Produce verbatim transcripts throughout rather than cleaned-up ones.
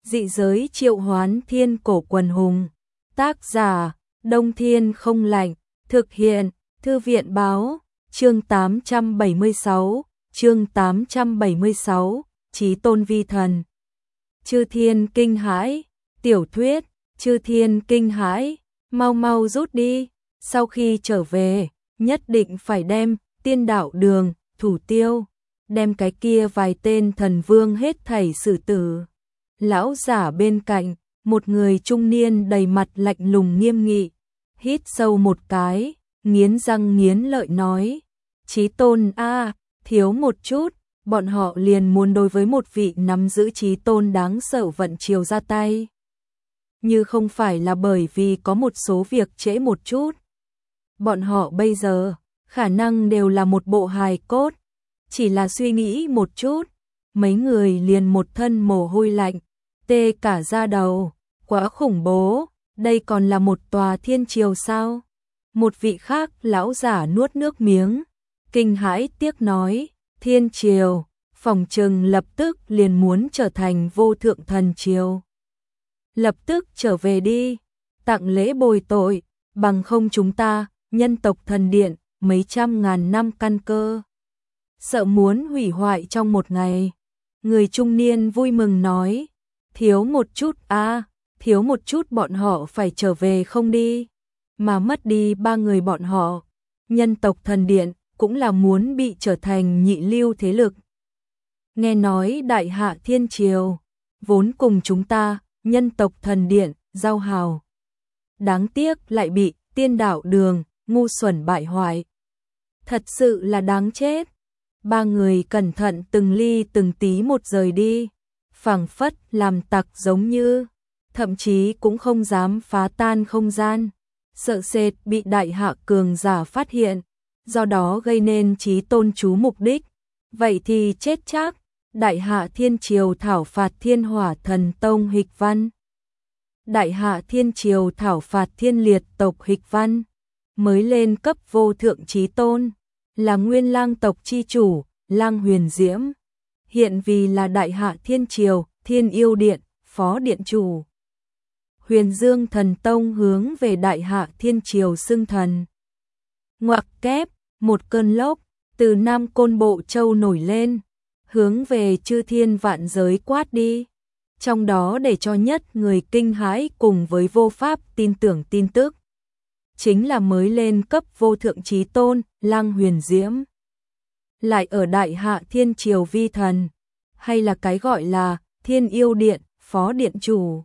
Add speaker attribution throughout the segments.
Speaker 1: Dị giới triệu hoán thiên cổ quần hùng. Tác giả, Đông Thiên không lạnh. Thực hiện, Thư viện báo. Chương tám trăm bảy mươi sáu, chương tám trăm bảy mươi sáu, Chí tôn vi thần. Chư thiên kinh hãi, tiểu thuyết, chư thiên kinh hãi, mau mau rút đi, sau khi trở về, nhất định phải đem tiên đạo đường, thủ tiêu, đem cái kia vài tên thần vương hết thảy xử tử. Lão giả bên cạnh, một người trung niên đầy mặt lạnh lùng nghiêm nghị, hít sâu một cái, nghiến răng nghiến lợi nói, Chí tôn a, thiếu một chút, bọn họ liền muốn đối với một vị nắm giữ chí tôn đáng sợ vận chiều ra tay. Như không phải là bởi vì có một số việc trễ một chút. Bọn họ bây giờ, khả năng đều là một bộ hài cốt, chỉ là suy nghĩ một chút, mấy người liền một thân mồ hôi lạnh, tê cả da đầu, quá khủng bố, đây còn là một tòa thiên triều sao? Một vị khác lão giả nuốt nước miếng, kinh hãi tiếc nói, thiên triều, phòng trừng lập tức liền muốn trở thành vô thượng thần triều. Lập tức trở về đi, tặng lễ bồi tội, bằng không chúng ta, nhân tộc thần điện, mấy trăm ngàn năm căn cơ. Sợ muốn hủy hoại trong một ngày. Người trung niên vui mừng nói, thiếu một chút a, thiếu một chút bọn họ phải trở về không đi, mà mất đi ba người bọn họ. Nhân tộc thần điện cũng là muốn bị trở thành nhị lưu thế lực. Nghe nói đại hạ thiên triều, vốn cùng chúng ta, nhân tộc thần điện, giao hào. Đáng tiếc lại bị tiên đạo đường, ngu xuẩn bại hoại. Thật sự là đáng chết. Ba người cẩn thận từng ly từng tí một rời đi, phảng phất làm tặc giống như, thậm chí cũng không dám phá tan không gian, sợ sệt bị đại hạ cường giả phát hiện, do đó gây nên chí tôn chú mục đích. Vậy thì chết chắc, đại hạ thiên triều thảo phạt thiên hỏa thần tông Hịch Văn. Đại hạ thiên triều thảo phạt thiên liệt tộc Hịch Văn, mới lên cấp vô thượng chí tôn, là nguyên lang tộc chi chủ, Lang Huyền Diễm, hiện vì là đại hạ thiên triều, thiên yêu điện, phó điện chủ. Huyền Dương thần tông hướng về đại hạ thiên triều xưng thần. Ngoặc kép, một cơn lốc, từ Nam Côn Bộ Châu nổi lên, hướng về chư thiên vạn giới quát đi. Trong đó để cho nhất người kinh hãi cùng với vô pháp tin tưởng tin tức, chính là mới lên cấp vô thượng chí tôn, Lang Huyền Diễm. Lại ở đại hạ thiên triều vi thần, hay là cái gọi là thiên yêu điện, phó điện chủ.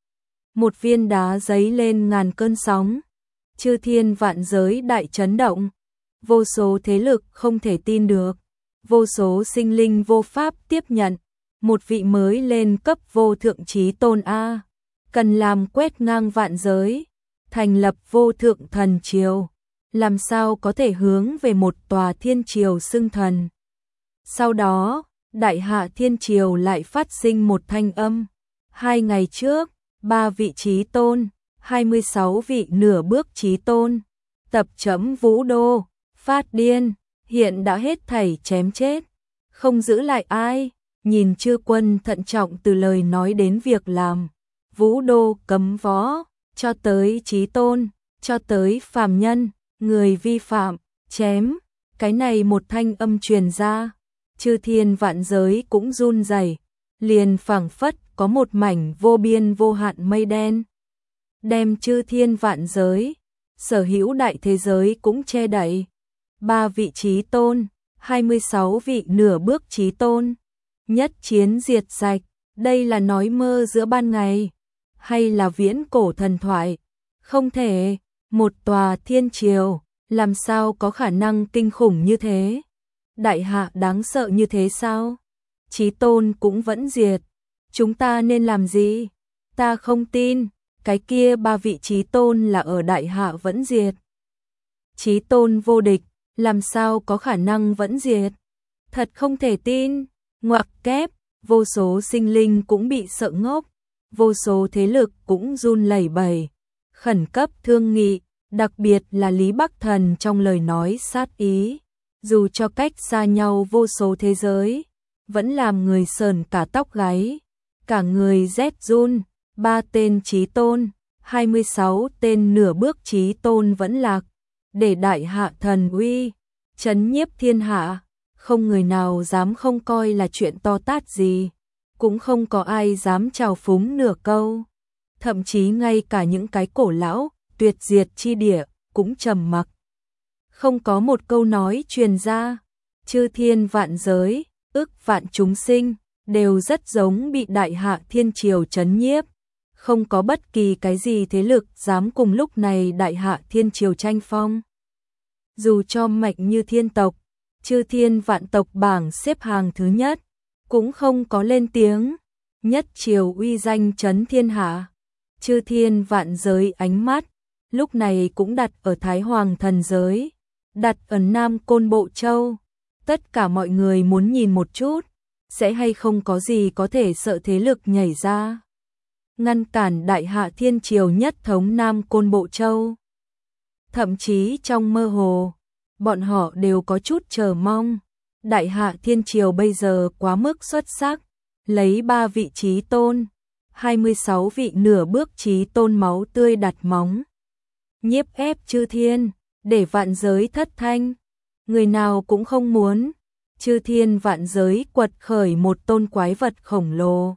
Speaker 1: Một viên đá giấy lên ngàn cơn sóng, chư thiên vạn giới đại chấn động, vô số thế lực không thể tin được, vô số sinh linh vô pháp tiếp nhận, một vị mới lên cấp vô thượng chí tôn a, cần làm quét ngang vạn giới, thành lập vô thượng thần triều, làm sao có thể hướng về một tòa thiên triều xưng thần. Sau đó, đại hạ thiên triều lại phát sinh một thanh âm, hai ngày trước, ba vị chí tôn, hai mươi sáu vị nửa bước chí tôn, tập chấm vũ đô, phát điên, hiện đã hết thảy chém chết, không giữ lại ai. Nhìn chư quân thận trọng từ lời nói đến việc làm, vũ đô cấm võ, cho tới chí tôn, cho tới phàm nhân, người vi phạm, chém. Cái này một thanh âm truyền ra, chư thiên vạn giới cũng run rẩy, liền phảng phất có một mảnh vô biên vô hạn mây đen, đem chư thiên vạn giới, sở hữu đại thế giới cũng che đậy. Ba vị chí tôn, hai mươi sáu vị nửa bước chí tôn, nhất chiến diệt sạch, đây là nói mơ giữa ban ngày, hay là viễn cổ thần thoại? Không thể, một tòa thiên triều, làm sao có khả năng kinh khủng như thế? Đại hạ đáng sợ như thế sao? Chí tôn cũng vẫn diệt, chúng ta nên làm gì? Ta không tin, cái kia ba vị chí tôn là ở đại hạ vẫn diệt. Chí tôn vô địch, làm sao có khả năng vẫn diệt? Thật không thể tin. Ngoặc kép, vô số sinh linh cũng bị sợ ngốc, vô số thế lực cũng run lẩy bẩy, khẩn cấp thương nghị, đặc biệt là Lý Bắc Thần trong lời nói sát ý, dù cho cách xa nhau vô số thế giới, vẫn làm người sờn cả tóc gáy. cả người rét run, ba tên chí tôn, hai mươi sáu tên nửa bước chí tôn vẫn lạc, để đại hạ thần uy, trấn nhiếp thiên hạ, không người nào dám không coi là chuyện to tát gì, cũng không có ai dám trào phúng nửa câu. Thậm chí ngay cả những cái cổ lão, tuyệt diệt chi địa, cũng trầm mặc. Không có một câu nói truyền ra, chư thiên vạn giới, ức vạn chúng sinh, đều rất giống bị đại hạ thiên triều trấn nhiếp. Không có bất kỳ cái gì thế lực dám cùng lúc này đại hạ thiên triều tranh phong. Dù cho mạnh như thiên tộc, chư thiên vạn tộc bảng xếp hàng thứ nhất, cũng không có lên tiếng, nhất triều uy danh trấn thiên hạ. Chư thiên vạn giới ánh mắt, lúc này cũng đặt ở Thái Hoàng thần giới, đặt ở Nam Côn Bộ Châu. Tất cả mọi người muốn nhìn một chút, sẽ hay không có gì có thể sợ thế lực nhảy ra, ngăn cản đại hạ thiên triều nhất thống Nam Côn Bộ Châu. Thậm chí trong mơ hồ, bọn họ đều có chút chờ mong. Đại hạ thiên triều bây giờ quá mức xuất sắc, lấy ba vị chí tôn, hai mươi sáu vị nửa bước chí tôn máu tươi đặt móng, nhiếp ép chư thiên, để vạn giới thất thanh. Người nào cũng không muốn chư thiên vạn giới quật khởi một tôn quái vật khổng lồ.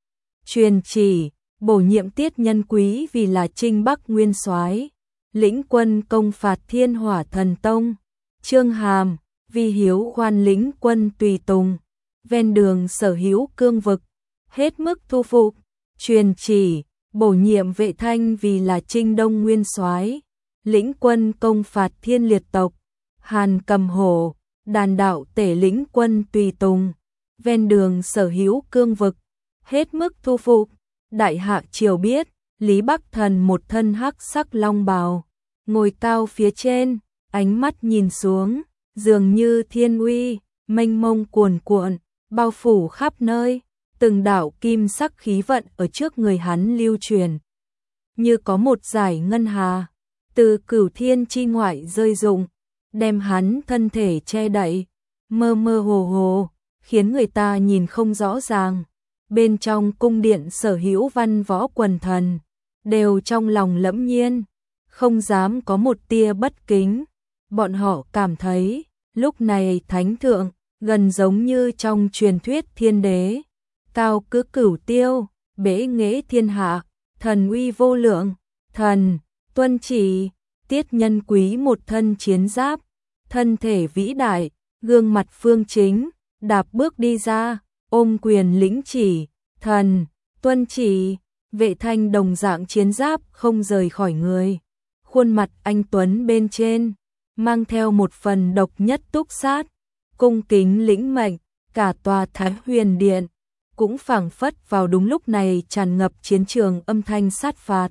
Speaker 1: Truyền chỉ, bổ nhiệm Tiết Nhân Quý vì là Trinh Bắc Nguyên Soái, lĩnh quân công phạt Thiên Hỏa Thần Tông. Trương Hàm vì Hiếu Khoan lĩnh quân tùy tùng, ven đường sở hữu cương vực, hết mức thu phục. Truyền chỉ, bổ nhiệm Vệ Thanh vì là Trinh Đông Nguyên Soái, lĩnh quân công phạt Thiên Liệt tộc. Hàn Cầm Hổ, đàn đạo tể lĩnh quân tùy tùng, ven đường sở hữu cương vực, hết mức thu phục. Đại hạ triều biết, Lý Bắc Thần một thân hắc sắc long bào, ngồi cao phía trên, ánh mắt nhìn xuống, dường như thiên uy, mênh mông cuồn cuộn, bao phủ khắp nơi, từng đạo kim sắc khí vận ở trước người hắn lưu truyền. Như có một dải ngân hà, từ cửu thiên chi ngoại rơi rụng, đem hắn thân thể che đậy, mơ mơ hồ hồ, khiến người ta nhìn không rõ ràng. Bên trong cung điện sở hữu văn võ quần thần, đều trong lòng lẫm nhiên, không dám có một tia bất kính. Bọn họ cảm thấy, lúc này thánh thượng, gần giống như trong truyền thuyết thiên đế, cao cứ cửu tiêu, bế nghệ thiên hạ, thần uy vô lượng, thần, tuân chỉ. Tiết Nhân Quý một thân chiến giáp, thân thể vĩ đại, gương mặt phương chính, đạp bước đi ra, ôm quyền lĩnh chỉ, thần, tuân chỉ. Vệ Thanh đồng dạng chiến giáp không rời khỏi người, khuôn mặt anh tuấn bên trên, mang theo một phần độc nhất túc sát, cung kính lĩnh mệnh. Cả tòa Thái Huyền Điện cũng phảng phất vào đúng lúc này tràn ngập chiến trường âm thanh sát phạt.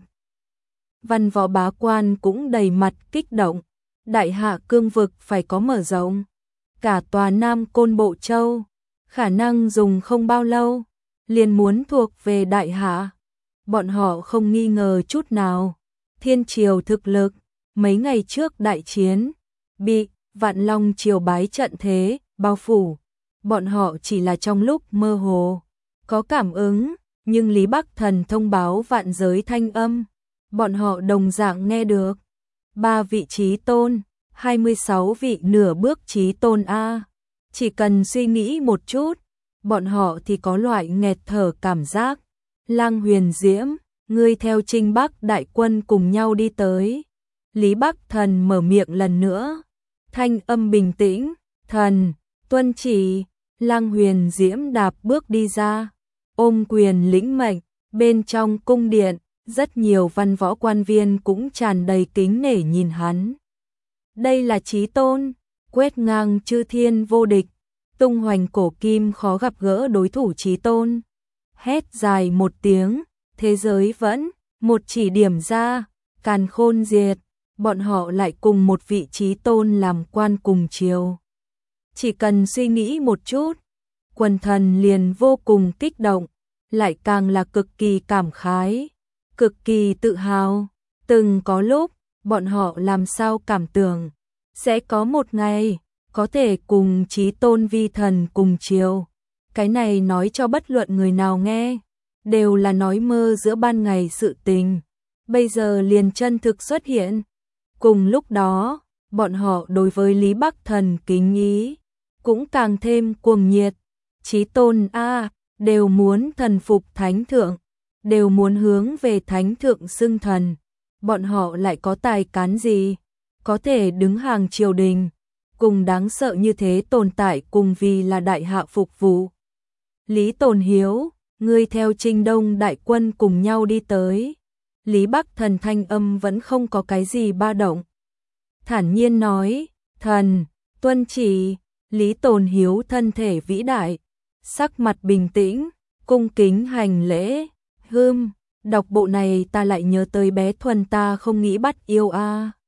Speaker 1: Văn võ bá quan cũng đầy mặt kích động, đại hạ cương vực phải có mở rộng. Cả tòa Nam Côn Bộ Châu, khả năng dùng không bao lâu, liền muốn thuộc về đại hạ. Bọn họ không nghi ngờ chút nào, thiên triều thực lực, mấy ngày trước đại chiến, bị Vạn Long triều bái trận thế, bao phủ. Bọn họ chỉ là trong lúc mơ hồ, có cảm ứng, nhưng Lý Bắc Thần thông báo vạn giới thanh âm, bọn họ đồng dạng nghe được. Ba vị chí tôn, hai mươi sáu vị nửa bước chí tôn A. Chỉ cần suy nghĩ một chút, bọn họ thì có loại nghẹt thở cảm giác. Lang Huyền Diễm, ngươi theo Trinh Bắc đại quân cùng nhau đi tới. Lý Bắc Thần mở miệng lần nữa, thanh âm bình tĩnh, thần, tuân chỉ. Lang Huyền Diễm đạp bước đi ra, ôm quyền lĩnh mệnh. Bên trong cung điện, rất nhiều văn võ quan viên cũng tràn đầy kính nể nhìn hắn. Đây là chí tôn, quét ngang chư thiên vô địch, tung hoành cổ kim khó gặp gỡ đối thủ chí tôn. Hét dài một tiếng, thế giới vẫn, một chỉ điểm ra, càn khôn diệt, bọn họ lại cùng một vị chí tôn làm quan cùng triều. Chỉ cần suy nghĩ một chút, quần thần liền vô cùng kích động, lại càng là cực kỳ cảm khái, cực kỳ tự hào. Từng có lúc, bọn họ làm sao cảm tưởng, sẽ có một ngày, có thể cùng chí tôn vi thần cùng triều. Cái này nói cho bất luận người nào nghe, đều là nói mơ giữa ban ngày sự tình, bây giờ liền chân thực xuất hiện. Cùng lúc đó, bọn họ đối với Lý Bắc Thần kính ý cũng càng thêm cuồng nhiệt. Chí tôn a, đều muốn thần phục thánh thượng, đều muốn hướng về thánh thượng xưng thần. Bọn họ lại có tài cán gì, có thể đứng hàng triều đình, cùng đáng sợ như thế tồn tại cùng vì là đại hạ phục vụ. Lý Tồn Hiếu, ngươi theo Trinh Đông đại quân cùng nhau đi tới. Lý Bắc Thần thanh âm vẫn không có cái gì ba động. Thản nhiên nói, thần, tuân chỉ. Lý Tồn Hiếu thân thể vĩ đại, sắc mặt bình tĩnh, cung kính hành lễ. Hưm, đọc bộ này ta lại nhớ tới bé Thuần ta không nghĩ bắt yêu a.